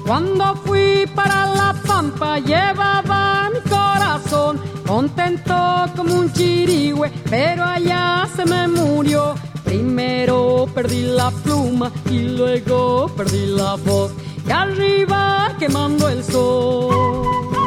Cuando fui para La Pampa llevaba mi corazón contento como un chirigüe, pero allá se me murió. Primero perdí la pluma y luego perdí la voz, y arriba quemando el sol.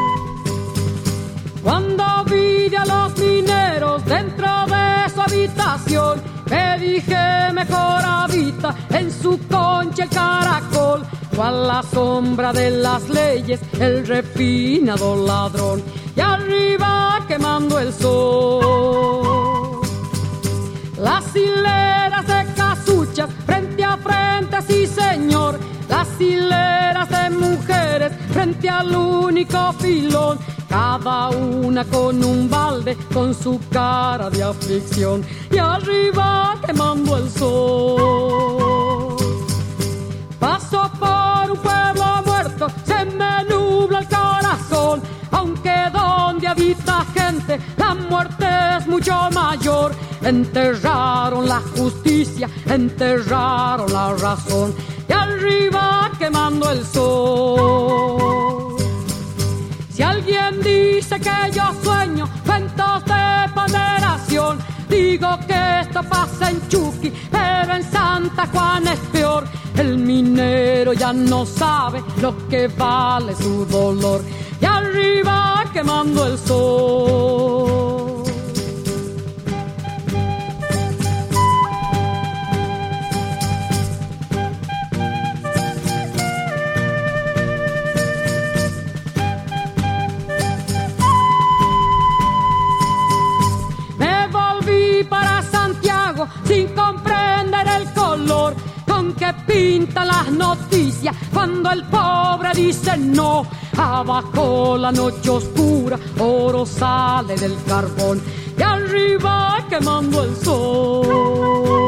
Cuando vi a los mineros dentro de su habitación, me dije mejor habita en su concha el caracol, cual la sombra de las leyes, el refinado ladrón, y arriba quemando el sol. Las hileras de casuchas frente a frente, sí señor, las hileras de mujeres frente al único filón, cada una con un balde, con su cara de aflicción, y arriba quemando el sol. Paso por un pueblo muerto, se me nubla el corazón, aunque donde habita gente la muerte es mucho mayor. Enterraron la justicia, enterraron la razón, y arriba quemando el sol. Si alguien dice que yo sueño cuentos de ponderación, digo que esto pasa en Chuqui, pero en Santa Juana es peor. El minero ya no sabe lo que vale su dolor, y arriba quemando el sol. Para Santiago sin comprender el color con que pintan las noticias cuando el pobre dice no. Abajo la noche oscura, oro sale del carbón, y arriba quemando el sol.